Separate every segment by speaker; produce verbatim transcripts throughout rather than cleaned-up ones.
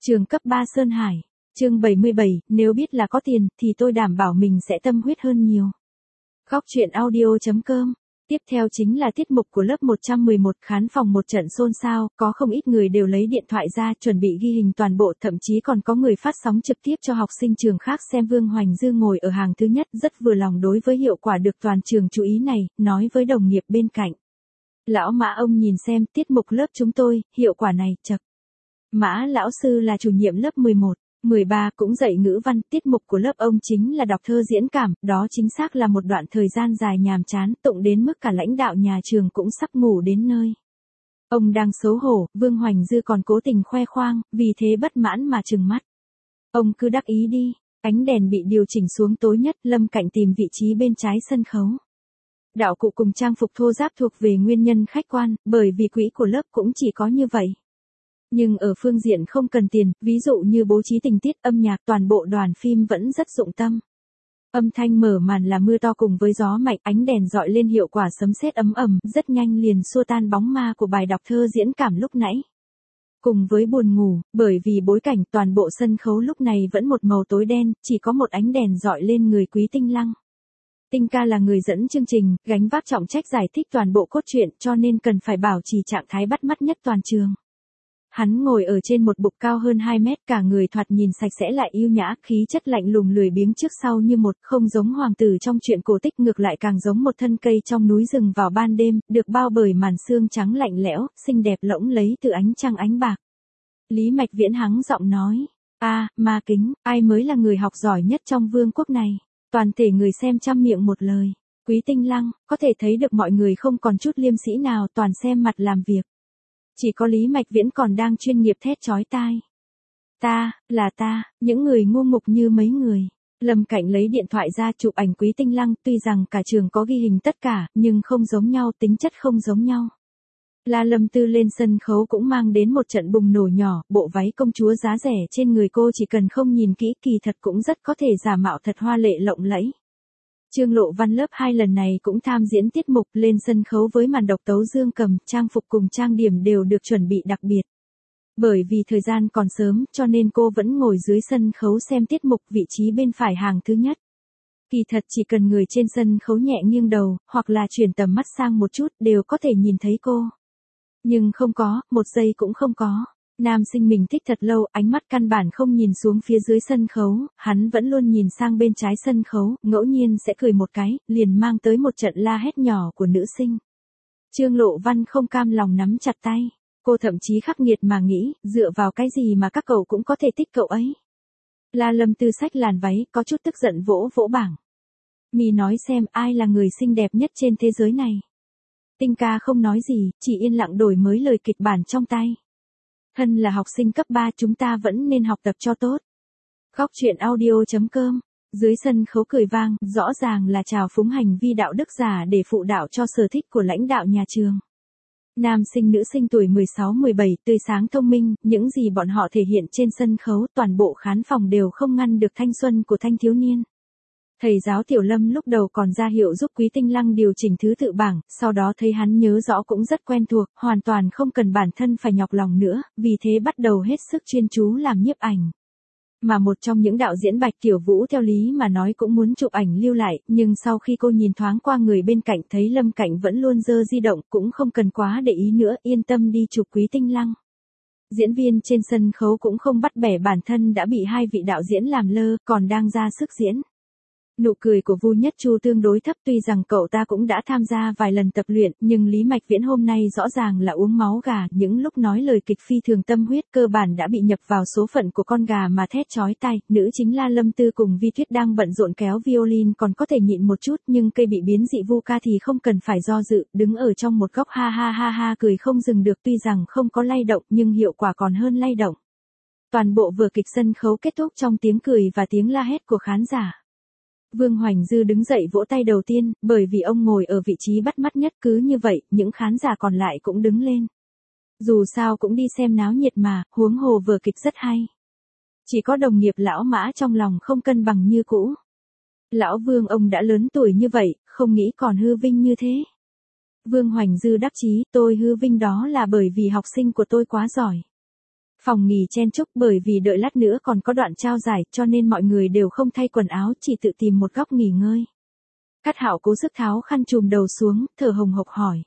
Speaker 1: Trường cấp ba Sơn Hải, chương bảy mươi bảy, nếu biết là có tiền, thì tôi đảm bảo mình sẽ tâm huyết hơn nhiều. Góc truyện audio chấm com. Tiếp theo chính là tiết mục của lớp một trăm mười một, khán phòng một trận xôn xao, có không ít người đều lấy điện thoại ra chuẩn bị ghi hình toàn bộ, thậm chí còn có người phát sóng trực tiếp cho học sinh trường khác xem. Vương Hoành Dư ngồi ở hàng thứ nhất, rất vừa lòng đối với hiệu quả được toàn trường chú ý này, nói với đồng nghiệp bên cạnh. Lão Mã ông nhìn xem tiết mục lớp chúng tôi, hiệu quả này, chậc. Mã lão sư là chủ nhiệm lớp mười một, mười ba cũng dạy ngữ văn, tiết mục của lớp ông chính là đọc thơ diễn cảm, đó chính xác là một đoạn thời gian dài nhàm chán, tụng đến mức cả lãnh đạo nhà trường cũng sắp ngủ đến nơi. Ông đang xấu hổ, Vương Hoành Dư còn cố tình khoe khoang, vì thế bất mãn mà trừng mắt. Ông cứ đắc ý đi, ánh đèn bị điều chỉnh xuống tối nhất, Lâm Cạnh tìm vị trí bên trái sân khấu. Đạo cụ cùng trang phục thô ráp thuộc về nguyên nhân khách quan, bởi vì quỹ của lớp cũng chỉ có như vậy. Nhưng ở phương diện không cần tiền, ví dụ như bố trí tình tiết, âm nhạc, toàn bộ đoàn phim vẫn rất dụng tâm. Âm thanh mở màn là mưa to cùng với gió mạnh, ánh đèn dọi lên hiệu quả sấm sét ấm ầm, rất nhanh liền xua tan bóng ma của bài đọc thơ diễn cảm lúc nãy. Cùng với buồn ngủ, bởi vì bối cảnh toàn bộ sân khấu lúc này vẫn một màu tối đen, chỉ có một ánh đèn dọi lên người Quý Tinh Lăng. Tinh ca là người dẫn chương trình, gánh vác trọng trách giải thích toàn bộ cốt truyện, cho nên cần phải bảo trì trạng thái bắt mắt nhất toàn trường. Hắn ngồi ở trên một bục cao hơn hai mét, cả người thoạt nhìn sạch sẽ lại yêu nhã, khí chất lạnh lùng lười biếng trước sau như một, không giống hoàng tử trong truyện cổ tích, ngược lại càng giống một thân cây trong núi rừng vào ban đêm, được bao bởi màn sương trắng lạnh lẽo, xinh đẹp lỗng lấy từ ánh trăng ánh bạc. Lý Mạch Viễn hắng giọng nói, a, Ma Kính, ai mới là người học giỏi nhất trong vương quốc này? Toàn thể người xem trăm miệng một lời. Quý Tinh Lăng, có thể thấy được mọi người không còn chút liêm sĩ nào, toàn xem mặt làm việc. Chỉ có Lý Mạch Viễn còn đang chuyên nghiệp thét chói tai. Ta, là ta, những người ngu ngục như mấy người. Lâm Cạnh lấy điện thoại ra chụp ảnh Quý Tinh Lăng, tuy rằng cả trường có ghi hình tất cả, nhưng không giống nhau, tính chất không giống nhau. La Lâm Tư lên sân khấu cũng mang đến một trận bùng nổ nhỏ, bộ váy công chúa giá rẻ trên người cô chỉ cần không nhìn kỹ kỳ thật cũng rất có thể giả mạo thật hoa lệ lộng lẫy. Trương Lộ Văn lớp hai lần này cũng tham diễn tiết mục, lên sân khấu với màn độc tấu dương cầm, trang phục cùng trang điểm đều được chuẩn bị đặc biệt. Bởi vì thời gian còn sớm, cho nên cô vẫn ngồi dưới sân khấu xem tiết mục, vị trí bên phải hàng thứ nhất. Kỳ thật chỉ cần người trên sân khấu nhẹ nghiêng đầu, hoặc là chuyển tầm mắt sang một chút, đều có thể nhìn thấy cô. Nhưng không có, một giây cũng không có. Nam sinh mình thích thật lâu, ánh mắt căn bản không nhìn xuống phía dưới sân khấu, hắn vẫn luôn nhìn sang bên trái sân khấu, ngẫu nhiên sẽ cười một cái, liền mang tới một trận la hét nhỏ của nữ sinh. Trương Lộ Văn không cam lòng nắm chặt tay, cô thậm chí khắc nghiệt mà nghĩ, dựa vào cái gì mà các cậu cũng có thể thích cậu ấy. La Lâm Tư xách làn váy, có chút tức giận vỗ vỗ bảng. Mi nói xem ai là người xinh đẹp nhất trên thế giới này. Tinh ca không nói gì, chỉ yên lặng đổi mới lời kịch bản trong tay. Thân là học sinh cấp ba, chúng ta vẫn nên học tập cho tốt. Góc truyện audio chấm com. Dưới sân khấu cười vang, rõ ràng là trào phúng hành vi đạo đức giả để phụ đạo cho sở thích của lãnh đạo nhà trường. Nam sinh nữ sinh tuổi mười sáu mười bảy, tươi sáng thông minh, những gì bọn họ thể hiện trên sân khấu, toàn bộ khán phòng đều không ngăn được thanh xuân của thanh thiếu niên. Thầy giáo Tiểu Lâm lúc đầu còn ra hiệu giúp Quý Tinh Lăng điều chỉnh thứ tự bảng, sau đó thấy hắn nhớ rõ cũng rất quen thuộc, hoàn toàn không cần bản thân phải nhọc lòng nữa, vì thế bắt đầu hết sức chuyên chú làm nhiếp ảnh. Mà một trong những đạo diễn Bạch Tiểu Vũ theo lý mà nói cũng muốn chụp ảnh lưu lại, nhưng sau khi cô nhìn thoáng qua người bên cạnh thấy Lâm Cạnh vẫn luôn giơ di động, cũng không cần quá để ý nữa, yên tâm đi chụp Quý Tinh Lăng. Diễn viên trên sân khấu cũng không bắt bẻ bản thân đã bị hai vị đạo diễn làm lơ, còn đang ra sức diễn. Nụ cười của Vu Nhất Chu tương đối thấp, tuy rằng cậu ta cũng đã tham gia vài lần tập luyện, nhưng Lý Mạch Viễn hôm nay rõ ràng là uống máu gà, những lúc nói lời kịch phi thường tâm huyết cơ bản đã bị nhập vào số phận của con gà mà thét chói tai. Nữ chính La Lâm Tư cùng Vi Tuyết đang bận rộn kéo violin còn có thể nhịn một chút, nhưng cây bị biến dị Vu ca thì không cần phải do dự, đứng ở trong một góc ha ha ha ha cười không dừng được, tuy rằng không có lay động nhưng hiệu quả còn hơn lay động. Toàn bộ vở kịch sân khấu kết thúc trong tiếng cười và tiếng la hét của khán giả. Vương Hoành Dư đứng dậy vỗ tay đầu tiên, bởi vì ông ngồi ở vị trí bắt mắt nhất, cứ như vậy, những khán giả còn lại cũng đứng lên. Dù sao cũng đi xem náo nhiệt mà, huống hồ vở kịch rất hay. Chỉ có đồng nghiệp lão Mã trong lòng không cân bằng như cũ. Lão Vương ông đã lớn tuổi như vậy, không nghĩ còn hư vinh như thế. Vương Hoành Dư đắc chí, tôi hư vinh đó là bởi vì học sinh của tôi quá giỏi. Phòng nghỉ chen chúc bởi vì đợi lát nữa còn có đoạn trao giải cho nên mọi người đều không thay quần áo chỉ tự tìm một góc nghỉ ngơi. Cát Hạo cố sức tháo khăn trùm đầu xuống, thở hồng hộc hỏi.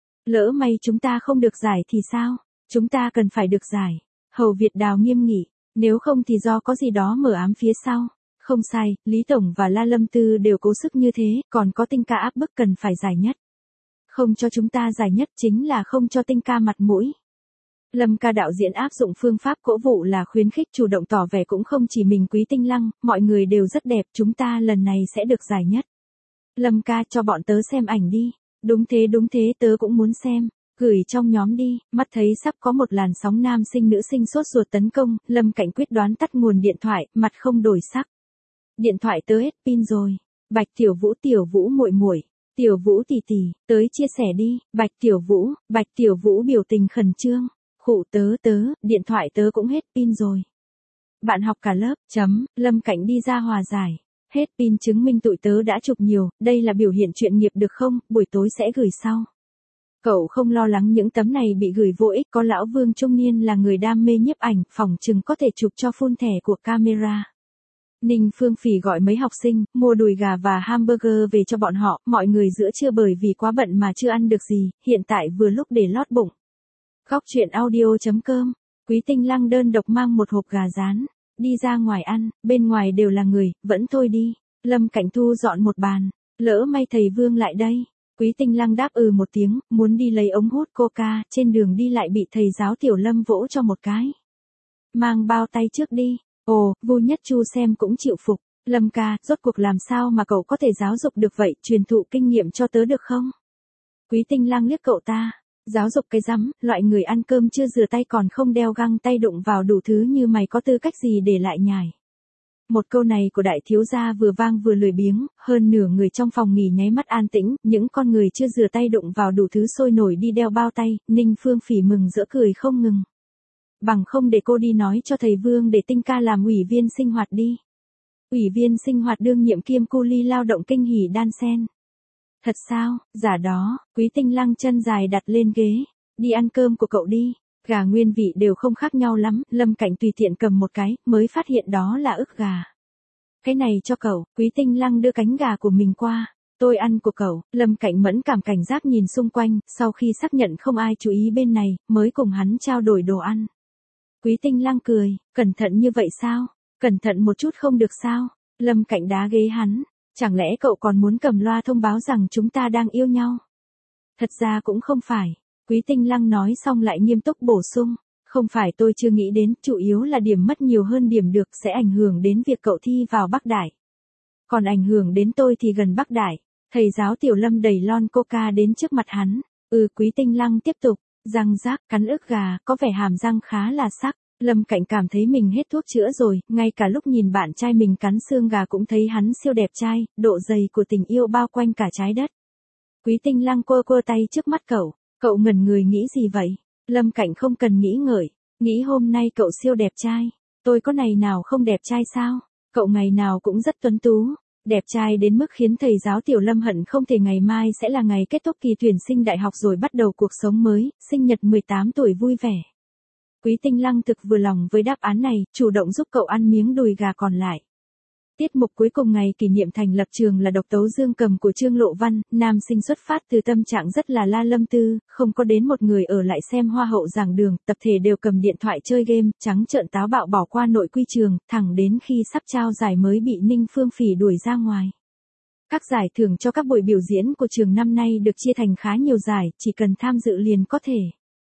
Speaker 1: Lỡ may chúng ta không được giải thì sao? Chúng ta cần phải được giải. Hầu Việt Đào nghiêm nghị, nếu không thì do có gì đó mở ám phía sau. Không sai, Lý Tổng và La Lâm Tư đều cố sức như thế, còn có Tinh ca áp bức cần phải giải nhất. Không cho chúng ta giải nhất chính là không cho Tinh ca mặt mũi. Lâm ca đạo diễn áp dụng phương pháp cổ vũ là khuyến khích chủ động tỏ vẻ cũng không chỉ mình Quý Tinh Lăng, mọi người đều rất đẹp, chúng ta lần này sẽ được giải nhất. Lâm ca cho bọn tớ xem ảnh đi. Đúng thế đúng thế tớ cũng muốn xem. Gửi trong nhóm đi, mắt thấy sắp có một làn sóng nam sinh nữ sinh sốt ruột tấn công, Lâm Cảnh quyết đoán tắt nguồn điện thoại, mặt không đổi sắc. Điện thoại tớ hết pin rồi. Bạch Tiểu Vũ Tiểu Vũ muội muội, Tiểu Vũ tỷ tỷ, tới chia sẻ đi. Bạch Tiểu Vũ, Bạch Tiểu Vũ biểu tình khẩn trương. Khụ tớ tớ, điện thoại tớ cũng hết pin rồi. Bạn học cả lớp, chấm, Lâm Cảnh đi ra hòa giải. Hết pin chứng minh tụi tớ đã chụp nhiều, đây là biểu hiện chuyện nghiệp được không, buổi tối sẽ gửi sau. Cậu không lo lắng những tấm này bị gửi vô ích, có lão Vương trung niên là người đam mê nhiếp ảnh, phỏng chừng có thể chụp cho full thẻ của camera. Ninh Phương Phỉ gọi mấy học sinh, mua đùi gà và hamburger về cho bọn họ, mọi người giữa trưa bởi vì quá bận mà chưa ăn được gì, hiện tại vừa lúc để lót bụng. Góc truyện audio chấm com, Quý Tinh Lăng đơn độc mang một hộp gà rán. Đi ra ngoài ăn, bên ngoài đều là người, vẫn thôi đi. Lâm Cảnh Thu dọn một bàn. Lỡ may thầy Vương lại đây. Quý Tinh Lăng đáp ừ một tiếng, muốn đi lấy ống hút coca, trên đường đi lại bị thầy giáo Tiểu Lâm vỗ cho một cái. Mang bao tay trước đi. Ồ, Vu Nhất Chu xem cũng chịu phục. Lâm ca, rốt cuộc làm sao mà cậu có thể giáo dục được vậy, truyền thụ kinh nghiệm cho tớ được không? Quý Tinh Lăng liếc cậu ta. Giáo dục cái rắm, loại người ăn cơm chưa rửa tay còn không đeo găng tay đụng vào đủ thứ như mày có tư cách gì để lại nhải. Một câu này của đại thiếu gia vừa vang vừa lười biếng, hơn nửa người trong phòng nghỉ nháy mắt an tĩnh, những con người chưa rửa tay đụng vào đủ thứ sôi nổi đi đeo bao tay, Ninh Phương Phỉ mừng rỡ cười không ngừng. Bằng không để cô đi nói cho thầy Vương để Tinh ca làm ủy viên sinh hoạt đi. Ủy viên sinh hoạt đương nhiệm kiêm cu ly lao động kinh hỉ đan sen. Thật sao, giả đó, Quý Tinh Lăng chân dài đặt lên ghế. Đi ăn cơm của cậu đi, gà nguyên vị đều không khác nhau lắm, Lâm Cảnh tùy tiện cầm một cái, mới phát hiện đó là ức gà. Cái này cho cậu, Quý Tinh Lăng đưa cánh gà của mình qua. Tôi ăn của cậu, Lâm Cảnh mẫn cảm cảnh giác nhìn xung quanh, sau khi xác nhận không ai chú ý bên này, mới cùng hắn trao đổi đồ ăn. Quý Tinh Lăng cười, cẩn thận như vậy sao? Cẩn thận một chút không được sao? Lâm Cảnh đá ghế hắn. Chẳng lẽ cậu còn muốn cầm loa thông báo rằng chúng ta đang yêu nhau? Thật ra cũng không phải. Quý Tinh Lăng nói xong lại nghiêm túc bổ sung. Không phải tôi chưa nghĩ đến, chủ yếu là điểm mất nhiều hơn điểm được sẽ ảnh hưởng đến việc cậu thi vào Bắc Đại. Còn ảnh hưởng đến tôi thì gần Bắc Đại. Thầy giáo Tiểu Lâm đẩy lon coca đến trước mặt hắn. Ừ, Quý Tinh Lăng tiếp tục. Răng rác, cắn ức gà, có vẻ hàm răng khá là sắc. Lâm Cảnh cảm thấy mình hết thuốc chữa rồi, ngay cả lúc nhìn bạn trai mình cắn xương gà cũng thấy hắn siêu đẹp trai, độ dày của tình yêu bao quanh cả trái đất. Quý Tinh Lăng quơ quơ tay trước mắt cậu, cậu ngẩn người nghĩ gì vậy? Lâm Cảnh không cần nghĩ ngợi, nghĩ hôm nay cậu siêu đẹp trai, tôi có ngày nào không đẹp trai sao? Cậu ngày nào cũng rất tuấn tú, đẹp trai đến mức khiến thầy giáo Tiểu Lâm hận không thể ngày mai sẽ là ngày kết thúc kỳ tuyển sinh đại học rồi bắt đầu cuộc sống mới, sinh nhật mười tám tuổi vui vẻ. Quý Tinh Lăng thực vừa lòng với đáp án này, chủ động giúp cậu ăn miếng đùi gà còn lại. Tiết mục cuối cùng ngày kỷ niệm thành lập trường là độc tấu dương cầm của Trương Lộ Văn, nam sinh xuất phát từ tâm trạng rất là La Lâm Tư, không có đến một người ở lại xem hoa hậu giảng đường, tập thể đều cầm điện thoại chơi game, trắng trợn táo bạo bỏ qua nội quy trường, thẳng đến khi sắp trao giải mới bị Ninh Phương Phỉ đuổi ra ngoài. Các giải thưởng cho các buổi biểu diễn của trường năm nay được chia thành khá nhiều giải, chỉ cần tham dự liền có thể.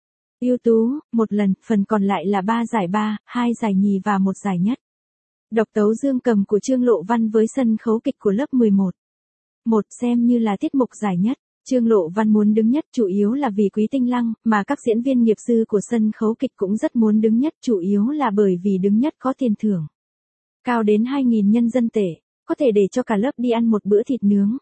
Speaker 1: Ưu tú, một lần, phần còn lại là ba giải ba, hai giải nhì và một giải nhất. Độc tấu dương cầm của Trương Lộ Văn với sân khấu kịch của lớp mười một. Một xem như là tiết mục giải nhất. Trương Lộ Văn muốn đứng nhất chủ yếu là vì Quý Tinh Lăng, mà các diễn viên nghiệp dư của sân khấu kịch cũng rất muốn đứng nhất chủ yếu là bởi vì đứng nhất có tiền thưởng. Cao đến hai nghìn nhân dân tệ, có thể để cho cả lớp đi ăn một bữa thịt nướng.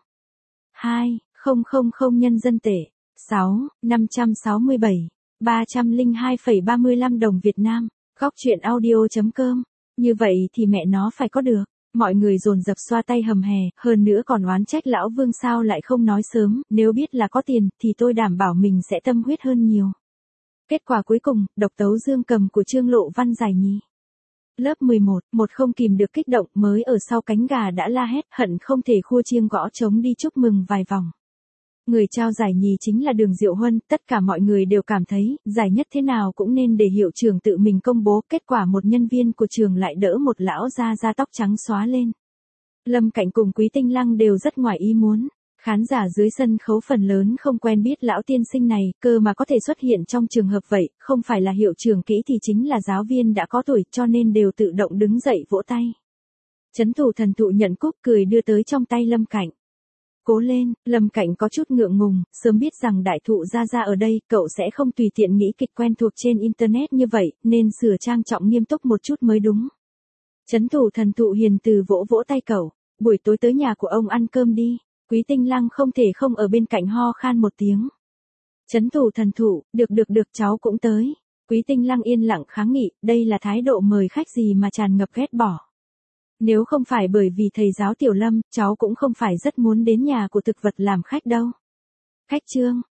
Speaker 1: hai nghìn nhân dân tệ. sáu năm trăm sáu mươi bảy ba trăm lẻ hai phẩy ba mươi lăm đồng Việt Nam. Góc truyện audio chấm com. Như vậy thì mẹ nó phải có được. Mọi người dồn dập xoa tay hầm hè, hơn nữa còn oán trách lão Vương sao lại không nói sớm, nếu biết là có tiền thì tôi đảm bảo mình sẽ tâm huyết hơn nhiều. Kết quả cuối cùng, độc tấu dương cầm của Trương Lộ Văn giải nhì. Lớp mười một, một không kìm được kích động mới ở sau cánh gà đã la hét hận không thể khua chiêng gõ trống đi chúc mừng vài vòng. Người trao giải nhì chính là Đường Diệu Huân, tất cả mọi người đều cảm thấy, giải nhất thế nào cũng nên để hiệu trưởng tự mình công bố, kết quả một nhân viên của trường lại đỡ một lão già da tóc trắng xóa lên. Lâm Cạnh cùng Quý Tinh Lăng đều rất ngoài ý muốn. Khán giả dưới sân khấu phần lớn không quen biết lão tiên sinh này, cơ mà có thể xuất hiện trong trường hợp vậy, không phải là hiệu trưởng kỹ thì chính là giáo viên đã có tuổi, cho nên đều tự động đứng dậy vỗ tay. Trấn thủ thần thụ nhận cúp cười đưa tới trong tay Lâm Cạnh. Cố lên, Lâm Cạnh có chút ngượng ngùng, sớm biết rằng đại thụ ra ra ở đây, cậu sẽ không tùy tiện nghĩ kịch quen thuộc trên internet như vậy, nên sửa trang trọng nghiêm túc một chút mới đúng. Trấn thủ thần thụ hiền từ vỗ vỗ tay cậu, buổi tối tới nhà của ông ăn cơm đi. Quý Tinh Lăng không thể không ở bên cạnh ho khan một tiếng. Trấn thủ thần thụ, được được được cháu cũng tới. Quý Tinh Lăng yên lặng kháng nghị, đây là thái độ mời khách gì mà tràn ngập ghét bỏ. Nếu không phải bởi vì thầy giáo Tiểu Lâm, cháu cũng không phải rất muốn đến nhà của thực vật làm khách đâu. Khách Trương,